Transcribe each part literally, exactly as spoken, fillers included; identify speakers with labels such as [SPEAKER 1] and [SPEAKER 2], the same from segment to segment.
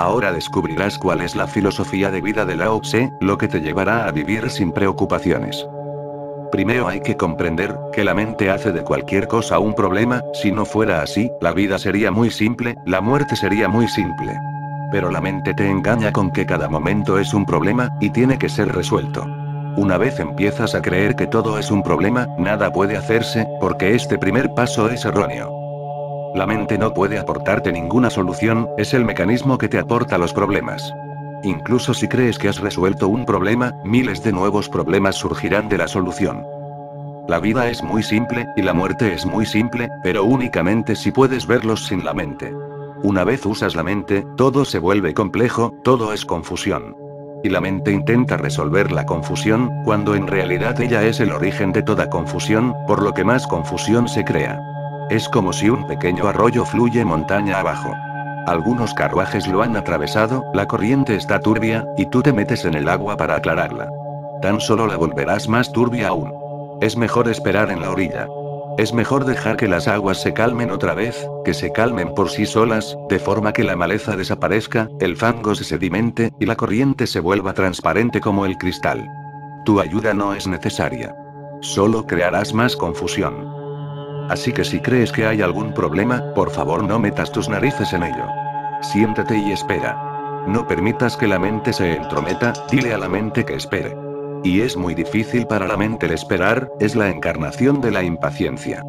[SPEAKER 1] Ahora descubrirás cuál es la filosofía de vida de Lao Tse, lo que te llevará a vivir sin preocupaciones. Primero hay que comprender que la mente hace de cualquier cosa un problema. Si no fuera así, la vida sería muy simple, la muerte sería muy simple. Pero la mente te engaña con que cada momento es un problema, y tiene que ser resuelto. Una vez empiezas a creer que todo es un problema, nada puede hacerse, porque este primer paso es erróneo. La mente no puede aportarte ninguna solución, es el mecanismo que te aporta los problemas. Incluso si crees que has resuelto un problema, miles de nuevos problemas surgirán de la solución. La vida es muy simple, y la muerte es muy simple, pero únicamente si puedes verlos sin la mente. Una vez usas la mente, todo se vuelve complejo, todo es confusión. Y la mente intenta resolver la confusión, cuando en realidad ella es el origen de toda confusión, por lo que más confusión se crea. Es como si un pequeño arroyo fluye montaña abajo. Algunos carruajes lo han atravesado, la corriente está turbia, y tú te metes en el agua para aclararla. Tan solo la volverás más turbia aún. Es mejor esperar en la orilla. Es mejor dejar que las aguas se calmen otra vez, que se calmen por sí solas, de forma que la maleza desaparezca, el fango se sedimente, y la corriente se vuelva transparente como el cristal. Tu ayuda no es necesaria. Solo crearás más confusión. Así que si crees que hay algún problema, por favor no metas tus narices en ello. Siéntate y espera. No permitas que la mente se entrometa, dile a la mente que espere. Y es muy difícil para la mente el esperar, es la encarnación de la impaciencia.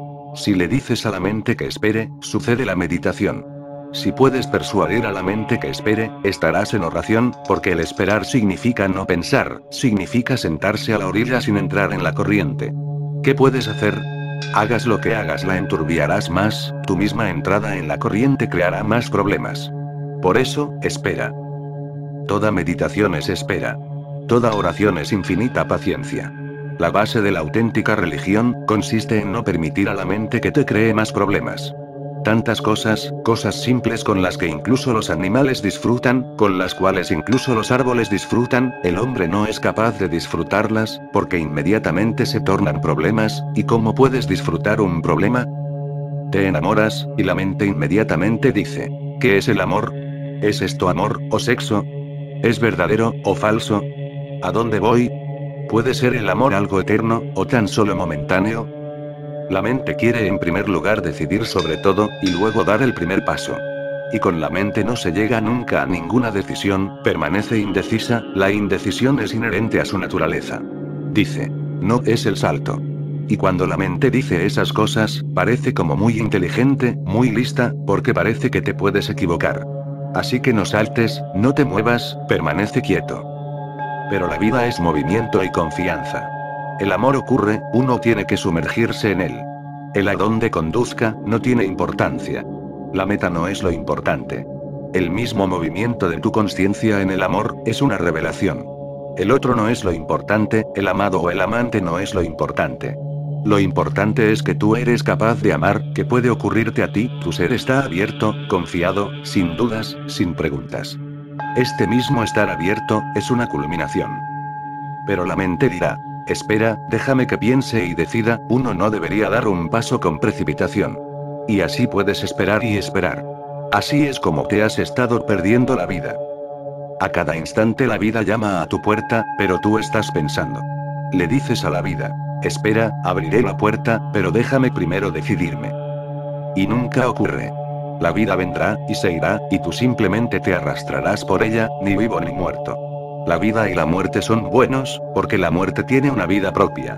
[SPEAKER 1] Si le dices a la mente que espere, sucede la meditación. Si puedes persuadir a la mente que espere, estarás en oración, porque el esperar significa no pensar, significa sentarse a la orilla sin entrar en la corriente. ¿Qué puedes hacer? Hagas lo que hagas, la enturbiarás más, tu misma entrada en la corriente creará más problemas. Por eso, espera. Toda meditación es espera. Toda oración es infinita paciencia. La base de la auténtica religión consiste en no permitir a la mente que te cree más problemas. Tantas cosas, cosas simples con las que incluso los animales disfrutan, con las cuales incluso los árboles disfrutan, el hombre no es capaz de disfrutarlas, porque inmediatamente se tornan problemas. ¿Y cómo puedes disfrutar un problema? Te enamoras, y la mente inmediatamente dice: ¿qué es el amor? ¿Es esto amor, o sexo? ¿Es verdadero, o falso? ¿A dónde voy? ¿Puede ser el amor algo eterno, o tan solo momentáneo? La mente quiere en primer lugar decidir sobre todo, y luego dar el primer paso. Y con la mente no se llega nunca a ninguna decisión, permanece indecisa, la indecisión es inherente a su naturaleza. Dice: no es el salto. Y cuando la mente dice esas cosas, parece como muy inteligente, muy lista, porque parece que te puedes equivocar. Así que no saltes, no te muevas, permanece quieto. Pero la vida es movimiento y confianza. El amor ocurre, uno tiene que sumergirse en él. El a dónde conduzca, no tiene importancia. La meta no es lo importante. El mismo movimiento de tu conciencia en el amor, es una revelación. El otro no es lo importante, el amado o el amante no es lo importante. Lo importante es que tú eres capaz de amar, que puede ocurrirte a ti, tu ser está abierto, confiado, sin dudas, sin preguntas. Este mismo estar abierto, es una culminación. Pero la mente dirá: espera, déjame que piense y decida. Uno no debería dar un paso con precipitación. Y así puedes esperar y esperar. Así es como te has estado perdiendo la vida. A cada instante la vida llama a tu puerta, pero tú estás pensando. Le dices a la vida: espera, abriré la puerta, pero déjame primero decidirme. Y nunca ocurre. La vida vendrá, y se irá, y tú simplemente te arrastrarás por ella, ni vivo ni muerto. La vida y la muerte son buenos, porque la muerte tiene una vida propia.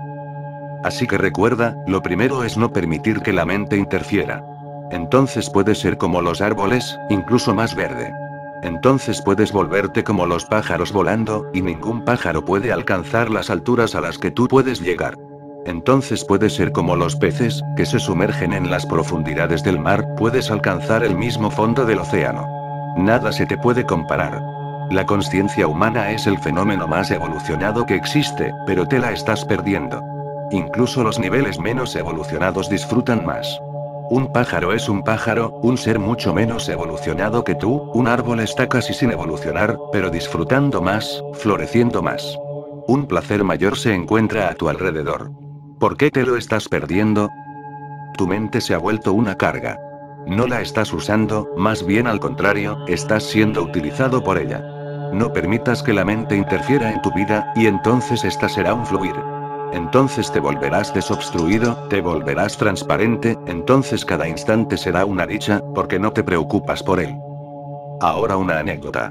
[SPEAKER 1] Así que recuerda, lo primero es no permitir que la mente interfiera. Entonces puedes ser como los árboles, incluso más verde. Entonces puedes volverte como los pájaros volando, y ningún pájaro puede alcanzar las alturas a las que tú puedes llegar. Entonces puedes ser como los peces, que se sumergen en las profundidades del mar, puedes alcanzar el mismo fondo del océano. Nada se te puede comparar. La consciencia humana es el fenómeno más evolucionado que existe, pero te la estás perdiendo. Incluso los niveles menos evolucionados disfrutan más. Un pájaro es un pájaro, un ser mucho menos evolucionado que tú, un árbol está casi sin evolucionar, pero disfrutando más, floreciendo más. Un placer mayor se encuentra a tu alrededor. ¿Por qué te lo estás perdiendo? Tu mente se ha vuelto una carga. No la estás usando, más bien al contrario, estás siendo utilizado por ella. No permitas que la mente interfiera en tu vida, y entonces esta será un fluir. Entonces te volverás desobstruido, te volverás transparente, entonces cada instante será una dicha, porque no te preocupas por él. Ahora una anécdota.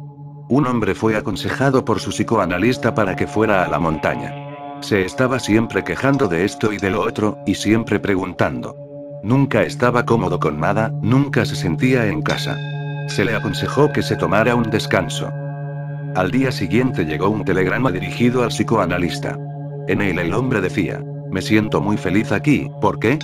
[SPEAKER 1] Un hombre fue aconsejado por su psicoanalista para que fuera a la montaña. Se estaba siempre quejando de esto y de lo otro, y siempre preguntando. Nunca estaba cómodo con nada, nunca se sentía en casa. Se le aconsejó que se tomara un descanso. Al día siguiente llegó un telegrama dirigido al psicoanalista. En él el hombre decía, me siento muy feliz aquí, ¿por qué?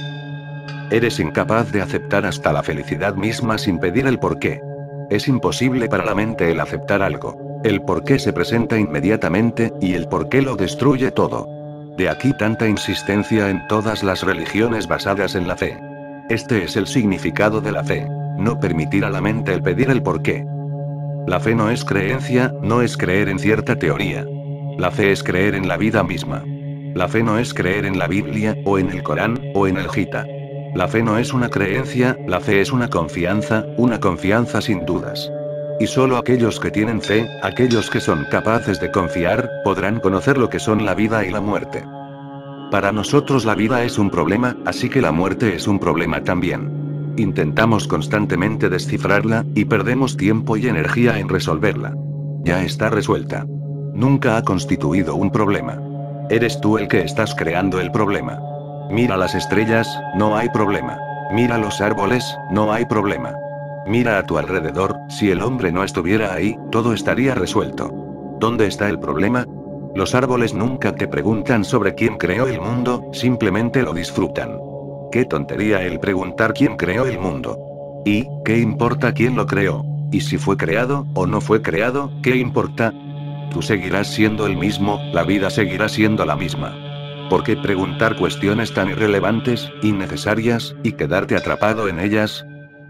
[SPEAKER 1] Eres incapaz de aceptar hasta la felicidad misma sin pedir el por qué. Es imposible para la mente el aceptar algo. El por qué se presenta inmediatamente, y el por qué lo destruye todo. De aquí tanta insistencia en todas las religiones basadas en la fe. Este es el significado de la fe. No permitir a la mente el pedir el por qué. La fe no es creencia, no es creer en cierta teoría. La fe es creer en la vida misma. La fe no es creer en la Biblia, o en el Corán, o en el Gita. La fe no es una creencia, la fe es una confianza, una confianza sin dudas. Y solo aquellos que tienen fe, aquellos que son capaces de confiar, podrán conocer lo que son la vida y la muerte. Para nosotros la vida es un problema, así que la muerte es un problema también. Intentamos constantemente descifrarla, y perdemos tiempo y energía en resolverla. Ya está resuelta. Nunca ha constituido un problema. Eres tú el que estás creando el problema. Mira las estrellas, no hay problema. Mira los árboles, no hay problema. Mira a tu alrededor, si el hombre no estuviera ahí, todo estaría resuelto. ¿Dónde está el problema? Los árboles nunca te preguntan sobre quién creó el mundo, simplemente lo disfrutan. Qué tontería el preguntar quién creó el mundo. ¿Y qué importa quién lo creó? ¿Y si fue creado, o no fue creado, qué importa? Tú seguirás siendo el mismo, la vida seguirá siendo la misma. ¿Por qué preguntar cuestiones tan irrelevantes, innecesarias, y quedarte atrapado en ellas?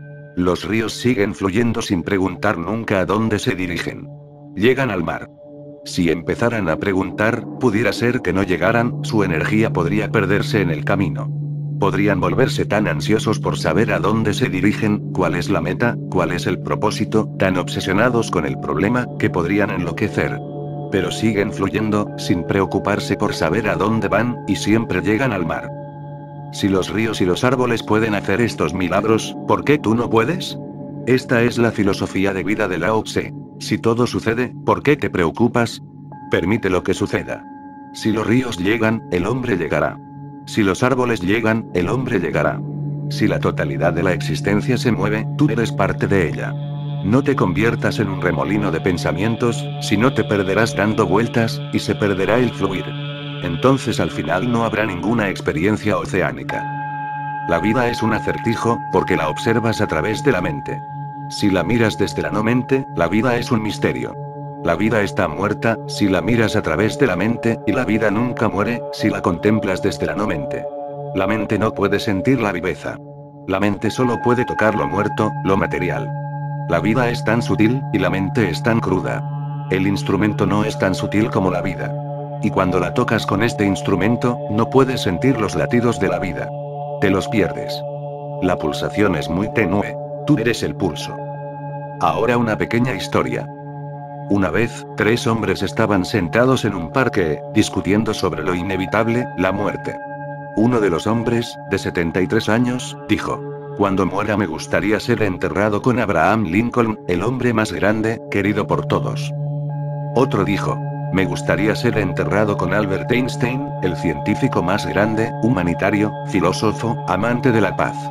[SPEAKER 1] Los ríos siguen fluyendo sin preguntar nunca a dónde se dirigen. Llegan al mar. Si empezaran a preguntar, pudiera ser que no llegaran, su energía podría perderse en el camino. Podrían volverse tan ansiosos por saber a dónde se dirigen, cuál es la meta, cuál es el propósito, tan obsesionados con el problema, que podrían enloquecer. Pero siguen fluyendo, sin preocuparse por saber a dónde van, y siempre llegan al mar. Si los ríos y los árboles pueden hacer estos milagros, ¿por qué tú no puedes? Esta es la filosofía de vida de Lao Tse. Si todo sucede, ¿por qué te preocupas? Permite lo que suceda. Si los ríos llegan, el hombre llegará. Si los árboles llegan, el hombre llegará. Si la totalidad de la existencia se mueve, tú eres parte de ella. No te conviertas en un remolino de pensamientos, si no te perderás dando vueltas, y se perderá el fluir. Entonces al final no habrá ninguna experiencia oceánica. La vida es un acertijo, porque la observas a través de la mente. Si la miras desde la no mente, la vida es un misterio. La vida está muerta, si la miras a través de la mente, y la vida nunca muere, si la contemplas desde la no mente. La mente no puede sentir la viveza. La mente solo puede tocar lo muerto, lo material. La vida es tan sutil, y la mente es tan cruda. El instrumento no es tan sutil como la vida. Y cuando la tocas con este instrumento, no puedes sentir los latidos de la vida. Te los pierdes. La pulsación es muy tenue. Tú eres el pulso. Ahora una pequeña historia. Una vez, tres hombres estaban sentados en un parque, discutiendo sobre lo inevitable, la muerte. Uno de los hombres, de setenta y tres años, dijo: cuando muera me gustaría ser enterrado con Abraham Lincoln, el hombre más grande, querido por todos. Otro dijo: me gustaría ser enterrado con Albert Einstein, el científico más grande, humanitario, filósofo, amante de la paz.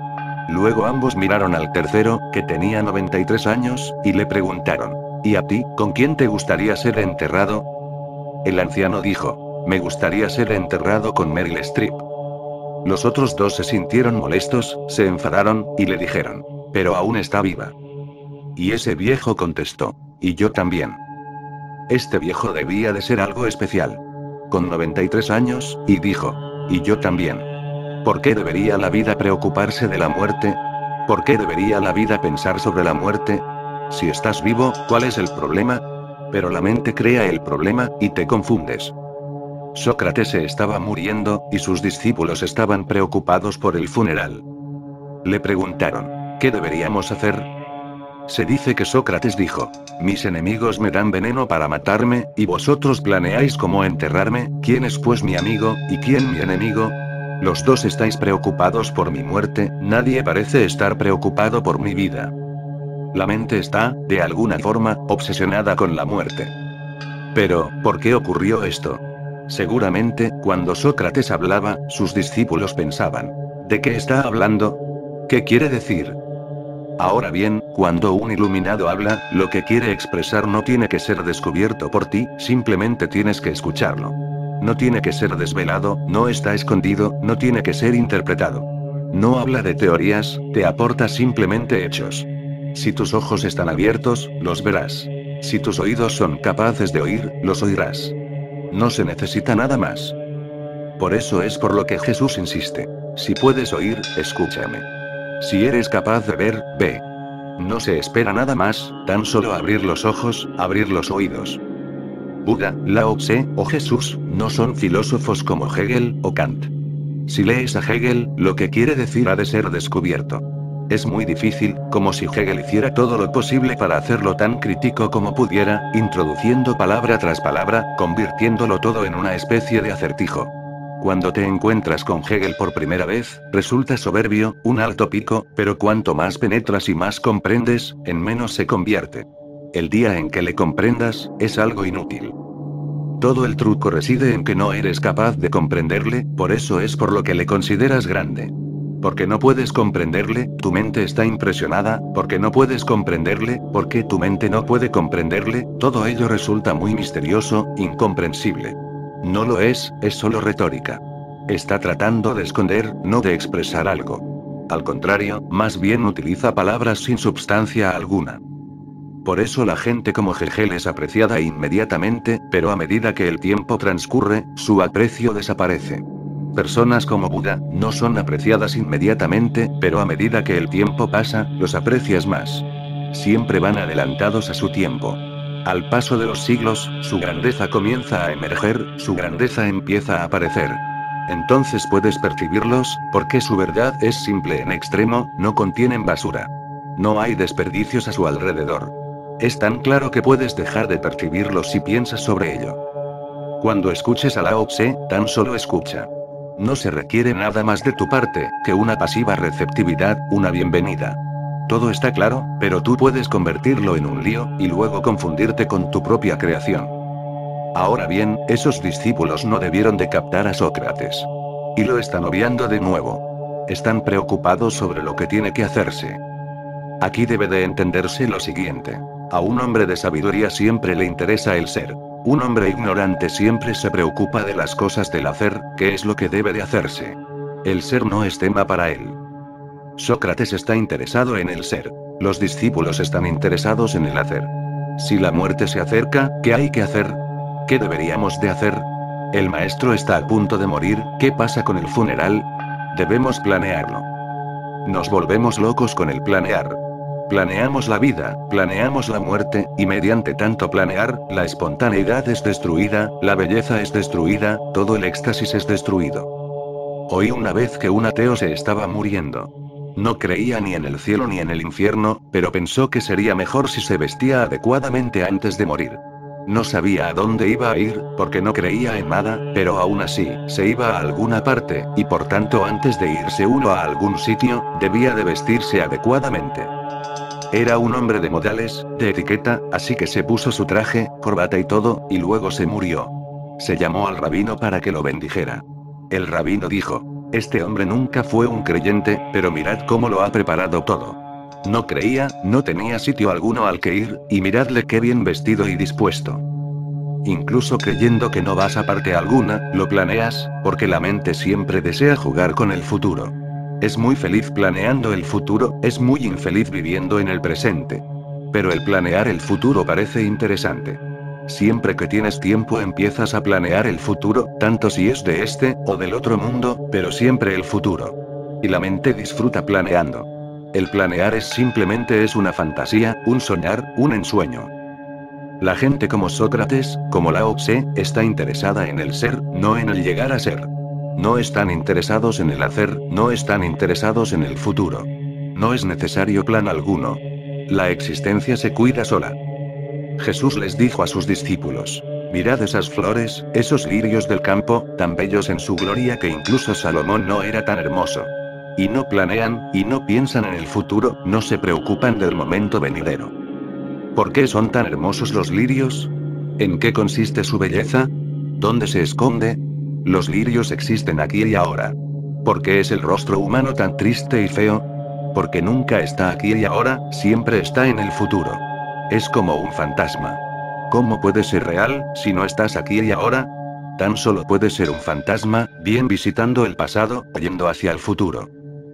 [SPEAKER 1] Luego ambos miraron al tercero, que tenía noventa y tres años, y le preguntaron: ¿y a ti, con quién te gustaría ser enterrado? El anciano dijo: me gustaría ser enterrado con Meryl Streep. Los otros dos se sintieron molestos, se enfadaron, y le dijeron: pero aún está viva. Y ese viejo contestó: y yo también. Este viejo debía de ser algo especial. Con noventa y tres años, y dijo: y yo también. ¿Por qué debería la vida preocuparse de la muerte? ¿Por qué debería la vida pensar sobre la muerte? Si estás vivo, ¿cuál es el problema? Pero la mente crea el problema, y te confundes. Sócrates se estaba muriendo, y sus discípulos estaban preocupados por el funeral. Le preguntaron, ¿qué deberíamos hacer? Se dice que Sócrates dijo, mis enemigos me dan veneno para matarme, y vosotros planeáis cómo enterrarme, ¿quién es pues mi amigo, y quién mi enemigo? Los dos estáis preocupados por mi muerte, nadie parece estar preocupado por mi vida. La mente está, de alguna forma, obsesionada con la muerte. Pero, ¿por qué ocurrió esto? Seguramente, cuando Sócrates hablaba, sus discípulos pensaban, ¿de qué está hablando? ¿Qué quiere decir? Ahora bien, cuando un iluminado habla, lo que quiere expresar no tiene que ser descubierto por ti, simplemente tienes que escucharlo. No tiene que ser desvelado, no está escondido, no tiene que ser interpretado. No habla de teorías, te aporta simplemente hechos. Si tus ojos están abiertos, los verás. Si tus oídos son capaces de oír, los oirás. No se necesita nada más. Por eso es por lo que Jesús insiste. Si puedes oír, escúchame. Si eres capaz de ver, ve. No se espera nada más, tan solo abrir los ojos, abrir los oídos. Buda, Lao Tse, o Jesús, no son filósofos como Hegel o Kant. Si lees a Hegel, lo que quiere decir ha de ser descubierto. Es muy difícil, como si Hegel hiciera todo lo posible para hacerlo tan crítico como pudiera, introduciendo palabra tras palabra, convirtiéndolo todo en una especie de acertijo. Cuando te encuentras con Hegel por primera vez, resulta soberbio, un alto pico, pero cuanto más penetras y más comprendes, en menos se convierte. El día en que le comprendas, es algo inútil. Todo el truco reside en que no eres capaz de comprenderle, por eso es por lo que le consideras grande. Porque no puedes comprenderle, tu mente está impresionada, porque no puedes comprenderle, porque tu mente no puede comprenderle, todo ello resulta muy misterioso, incomprensible. No lo es, es solo retórica. Está tratando de esconder, no de expresar algo. Al contrario, más bien utiliza palabras sin substancia alguna. Por eso la gente como Hegel es apreciada inmediatamente, pero a medida que el tiempo transcurre, su aprecio desaparece. Personas como Buda, no son apreciadas inmediatamente, pero a medida que el tiempo pasa, los aprecias más. Siempre van adelantados a su tiempo. Al paso de los siglos, su grandeza comienza a emerger, su grandeza empieza a aparecer. Entonces puedes percibirlos, porque su verdad es simple en extremo, no contienen basura. No hay desperdicios a su alrededor. Es tan claro que puedes dejar de percibirlos si piensas sobre ello. Cuando escuches a Lao Tse, tan solo escucha. No se requiere nada más de tu parte, que una pasiva receptividad, una bienvenida. Todo está claro, pero tú puedes convertirlo en un lío, y luego confundirte con tu propia creación. Ahora bien, esos discípulos no debieron de captar a Sócrates. Y lo están obviando de nuevo. Están preocupados sobre lo que tiene que hacerse. Aquí debe de entenderse lo siguiente. A un hombre de sabiduría siempre le interesa el ser. Un hombre ignorante siempre se preocupa de las cosas del hacer, que es lo que debe de hacerse. El ser no es tema para él. Sócrates está interesado en el ser. Los discípulos están interesados en el hacer. Si la muerte se acerca, ¿qué hay que hacer? ¿Qué deberíamos de hacer? El maestro está a punto de morir, ¿qué pasa con el funeral? Debemos planearlo. Nos volvemos locos con el planear. Planeamos la vida, planeamos la muerte, y mediante tanto planear, la espontaneidad es destruida, la belleza es destruida, todo el éxtasis es destruido. Oí una vez que un ateo se estaba muriendo. No creía ni en el cielo ni en el infierno, pero pensó que sería mejor si se vestía adecuadamente antes de morir. No sabía a dónde iba a ir, porque no creía en nada, pero aún así, se iba a alguna parte, y por tanto antes de irse uno a algún sitio, debía de vestirse adecuadamente. Era un hombre de modales, de etiqueta, así que se puso su traje, corbata y todo, y luego se murió. Se llamó al rabino para que lo bendijera. El rabino dijo, este hombre nunca fue un creyente, pero mirad cómo lo ha preparado todo. No creía, no tenía sitio alguno al que ir, y miradle qué bien vestido y dispuesto. Incluso creyendo que no vas a parte alguna, lo planeas, porque la mente siempre desea jugar con el futuro. Es muy feliz planeando el futuro, es muy infeliz viviendo en el presente. Pero el planear el futuro parece interesante. Siempre que tienes tiempo empiezas a planear el futuro, tanto si es de este, o del otro mundo, pero siempre el futuro. Y la mente disfruta planeando. El planear es simplemente es una fantasía, un soñar, un ensueño. La gente como Sócrates, como Lao Tse, está interesada en el ser, no en el llegar a ser. No están interesados en el hacer, no están interesados en el futuro. No es necesario plan alguno. La existencia se cuida sola. Jesús les dijo a sus discípulos: mirad esas flores, esos lirios del campo, tan bellos en su gloria que incluso Salomón no era tan hermoso. Y no planean, y no piensan en el futuro, no se preocupan del momento venidero. ¿Por qué son tan hermosos los lirios? ¿En qué consiste su belleza? ¿Dónde se esconde? Los lirios existen aquí y ahora. ¿Por qué es el rostro humano tan triste y feo? Porque nunca está aquí y ahora, siempre está en el futuro. Es como un fantasma. ¿Cómo puede ser real, si no estás aquí y ahora? Tan solo puede ser un fantasma, bien visitando el pasado, yendo hacia el futuro.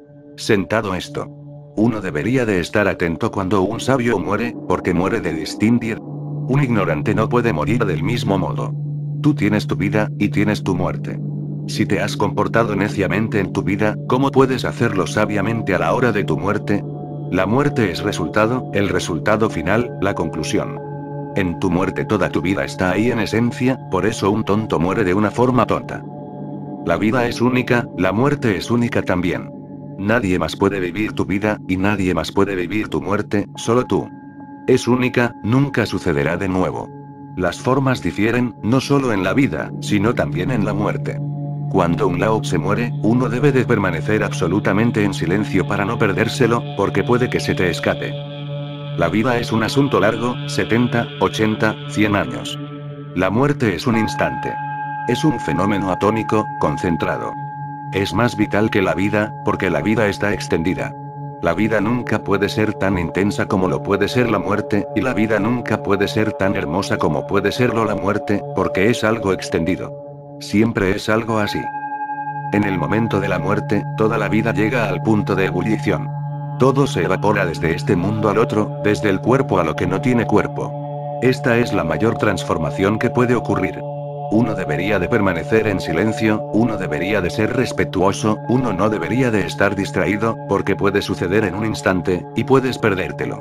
[SPEAKER 1] Sentado esto. Uno debería de estar atento cuando un sabio muere, porque muere de distinguir. Un ignorante no puede morir del mismo modo. Tú tienes tu vida, y tienes tu muerte. Si te has comportado neciamente en tu vida, ¿cómo puedes hacerlo sabiamente a la hora de tu muerte? La muerte es resultado, el resultado final, la conclusión. En tu muerte toda tu vida está ahí en esencia, por eso un tonto muere de una forma tonta. La vida es única, la muerte es única también. Nadie más puede vivir tu vida, y nadie más puede vivir tu muerte, solo tú. Es única, nunca sucederá de nuevo. Las formas difieren, no solo en la vida, sino también en la muerte. Cuando un Lao se muere, uno debe de permanecer absolutamente en silencio para no perdérselo, porque puede que se te escape. La vida es un asunto largo, setenta, ochenta, cien años. La muerte es un instante. Es un fenómeno atómico, concentrado. Es más vital que la vida, porque la vida está extendida. La vida nunca puede ser tan intensa como lo puede ser la muerte, y la vida nunca puede ser tan hermosa como puede serlo la muerte, porque es algo extendido. Siempre es algo así. En el momento de la muerte, toda la vida llega al punto de ebullición. Todo se evapora desde este mundo al otro, desde el cuerpo a lo que no tiene cuerpo. Esta es la mayor transformación que puede ocurrir. Uno debería de permanecer en silencio, uno debería de ser respetuoso, uno no debería de estar distraído, porque puede suceder en un instante, y puedes perdértelo.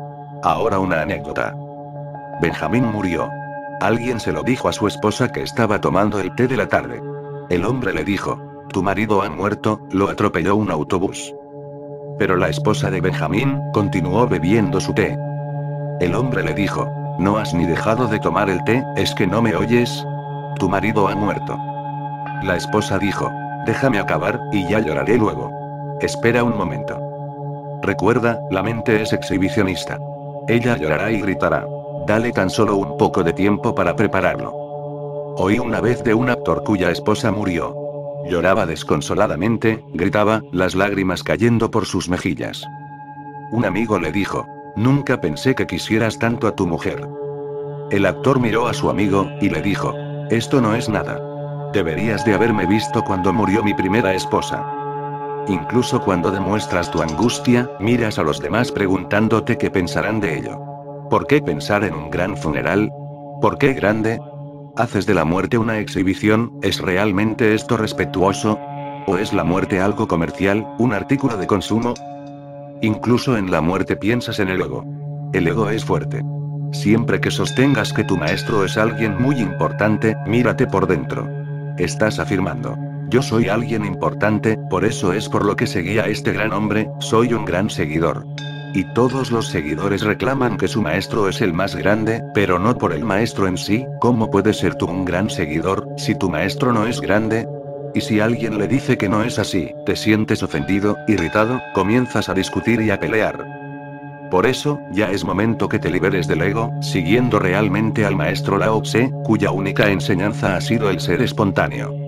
[SPEAKER 1] Ahora una anécdota. Benjamín murió. Alguien se lo dijo a su esposa que estaba tomando el té de la tarde. El hombre le dijo: tu marido ha muerto, lo atropelló un autobús. Pero la esposa de Benjamín continuó bebiendo su té. El hombre le dijo: no has ni dejado de tomar el té, ¿es que no me oyes? Tu marido ha muerto. La esposa dijo: déjame acabar, y ya lloraré luego. Espera un momento. Recuerda, la mente es exhibicionista. Ella llorará y gritará. Dale tan solo un poco de tiempo para prepararlo. Oí una vez de un actor cuya esposa murió. Lloraba desconsoladamente, gritaba, las lágrimas cayendo por sus mejillas. Un amigo le dijo: nunca pensé que quisieras tanto a tu mujer. El actor miró a su amigo, y le dijo: esto no es nada. Deberías de haberme visto cuando murió mi primera esposa. Incluso cuando demuestras tu angustia, miras a los demás preguntándote qué pensarán de ello. ¿Por qué pensar en un gran funeral? ¿Por qué grande? ¿Haces de la muerte una exhibición? ¿Es realmente esto respetuoso? ¿O es la muerte algo comercial, un artículo de consumo? Incluso en la muerte piensas en el ego. El ego es fuerte. Siempre que sostengas que tu maestro es alguien muy importante, mírate por dentro. Estás afirmando: yo soy alguien importante, por eso es por lo que seguí a este gran hombre, soy un gran seguidor. Y todos los seguidores reclaman que su maestro es el más grande, pero no por el maestro en sí. ¿Cómo puedes ser tú un gran seguidor, si tu maestro no es grande? Y si alguien le dice que no es así, te sientes ofendido, irritado, comienzas a discutir y a pelear. Por eso, ya es momento que te liberes del ego, siguiendo realmente al maestro Lao Tse, cuya única enseñanza ha sido el ser espontáneo.